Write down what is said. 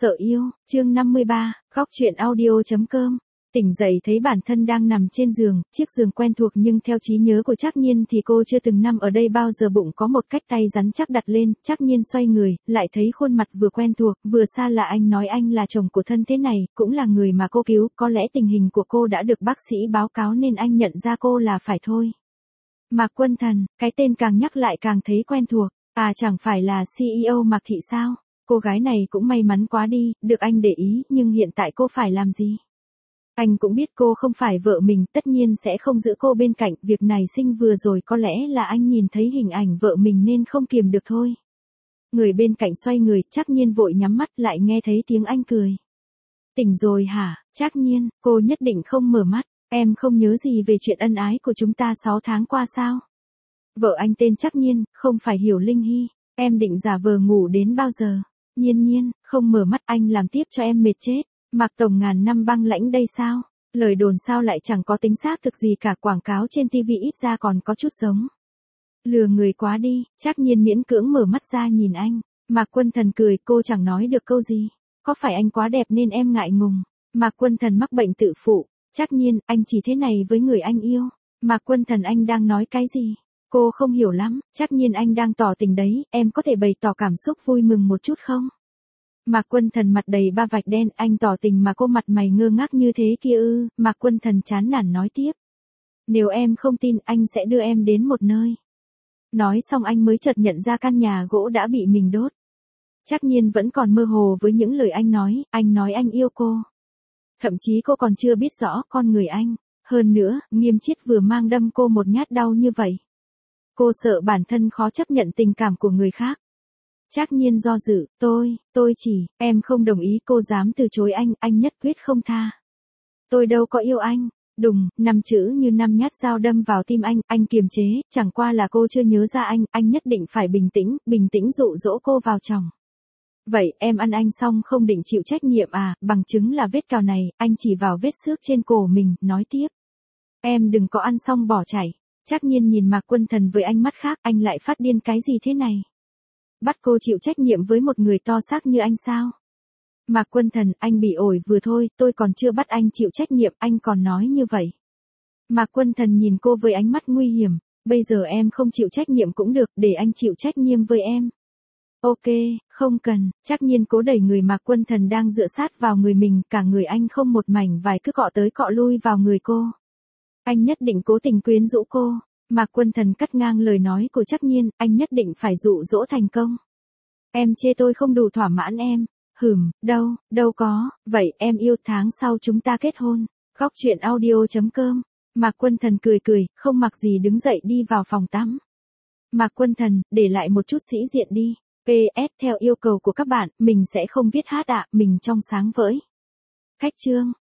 Sợ yêu, chương 53, khóc chuyện audio.com. Tỉnh dậy thấy bản thân đang nằm trên giường, chiếc giường quen thuộc nhưng theo trí nhớ của Trác Nhiên thì cô chưa từng nằm ở đây bao giờ. Bụng có một cách tay rắn chắc đặt lên, Trác Nhiên xoay người, lại thấy khuôn mặt vừa quen thuộc, vừa xa lạ. Anh nói anh là chồng của thân thế này, cũng là người mà cô cứu, có lẽ tình hình của cô đã được bác sĩ báo cáo nên anh nhận ra cô là phải thôi. Mạc Quân Thần, cái tên càng nhắc lại càng thấy quen thuộc, à chẳng phải là CEO Mạc Thị sao? Cô gái này cũng may mắn quá đi, được anh để ý, nhưng hiện tại cô phải làm gì? Anh cũng biết cô không phải vợ mình, tất nhiên sẽ không giữ cô bên cạnh, việc này sinh vừa rồi có lẽ là anh nhìn thấy hình ảnh vợ mình nên không kiềm được thôi. Người bên cạnh xoay người, Trác Nhiên vội nhắm mắt lại nghe thấy tiếng anh cười. Tỉnh rồi hả, Trác Nhiên, cô nhất định không mở mắt, em không nhớ gì về chuyện ân ái của chúng ta 6 tháng qua sao? Vợ anh tên Trác Nhiên, không phải Hiểu Linh Hy, em định giả vờ ngủ đến bao giờ? Nhiên, không mở mắt anh làm tiếp cho em mệt chết. Mạc Tổng ngàn năm băng lãnh đây sao? Lời đồn sao lại chẳng có tính xác thực gì cả, quảng cáo trên TV ít ra còn có chút giống. Lừa người quá đi, Trác Nhiên miễn cưỡng mở mắt ra nhìn anh. Mạc Quân Thần cười, cô chẳng nói được câu gì. Có phải anh quá đẹp nên em ngại ngùng? Mạc Quân Thần mắc bệnh tự phụ. Trác Nhiên, anh chỉ thế này với người anh yêu. Mạc Quân Thần anh đang nói cái gì? Cô không hiểu lắm, Trác Nhiên anh đang tỏ tình đấy, em có thể bày tỏ cảm xúc vui mừng một chút không? Mạc Quân Thần mặt đầy ba vạch đen, anh tỏ tình mà cô mặt mày ngơ ngác như thế kia ư? Mạc Quân Thần chán nản nói tiếp. Nếu em không tin anh sẽ đưa em đến một nơi. Nói xong anh mới chợt nhận ra căn nhà gỗ đã bị mình đốt. Trác Nhiên vẫn còn mơ hồ với những lời anh nói anh yêu cô. Thậm chí cô còn chưa biết rõ con người anh. Hơn nữa, Nghiêm Chiết vừa mang đâm cô một nhát đau như vậy. Cô sợ bản thân khó chấp nhận tình cảm của người khác. Trác Nhiên do dự, tôi chỉ, em không đồng ý. Cô dám từ chối anh nhất quyết không tha. Tôi đâu có yêu anh. Đùng, 5 chữ như 5 nhát dao đâm vào tim anh kiềm chế, chẳng qua là cô chưa nhớ ra anh nhất định phải bình tĩnh dụ dỗ cô vào chồng. Vậy em ăn anh xong không định chịu trách nhiệm à? Bằng chứng là vết cào này, anh chỉ vào vết xước trên cổ mình, nói tiếp. Em đừng có ăn xong bỏ chảy. Trác Nhiên nhìn Mạc Quân Thần với ánh mắt khác, anh lại phát điên cái gì thế này? Bắt cô chịu trách nhiệm với một người to xác như anh sao? Mạc Quân Thần, anh bị ổi vừa thôi, tôi còn chưa bắt anh chịu trách nhiệm, anh còn nói như vậy. Mạc Quân Thần nhìn cô với ánh mắt nguy hiểm, bây giờ em không chịu trách nhiệm cũng được, để anh chịu trách nhiệm với em. Ok, không cần. Trác Nhiên cố đẩy người Mạc Quân Thần đang dựa sát vào người mình, cả người anh không một mảnh vải cứ cọ tới cọ lui vào người cô. Anh nhất định cố tình quyến rũ cô. Mạc Quân Thần cắt ngang lời nói của Trác Nhiên, anh nhất định phải dụ dỗ thành công. Em chê tôi không đủ thỏa mãn em. Đâu có, vậy em yêu tháng sau chúng ta kết hôn. Khóc chuyện audio.com. Mạc Quân Thần cười, không mặc gì đứng dậy đi vào phòng tắm. Mạc Quân Thần, để lại một chút sĩ diện đi. PS, theo yêu cầu của các bạn, mình sẽ không viết hát ạ, mình trong sáng với. Khách chương.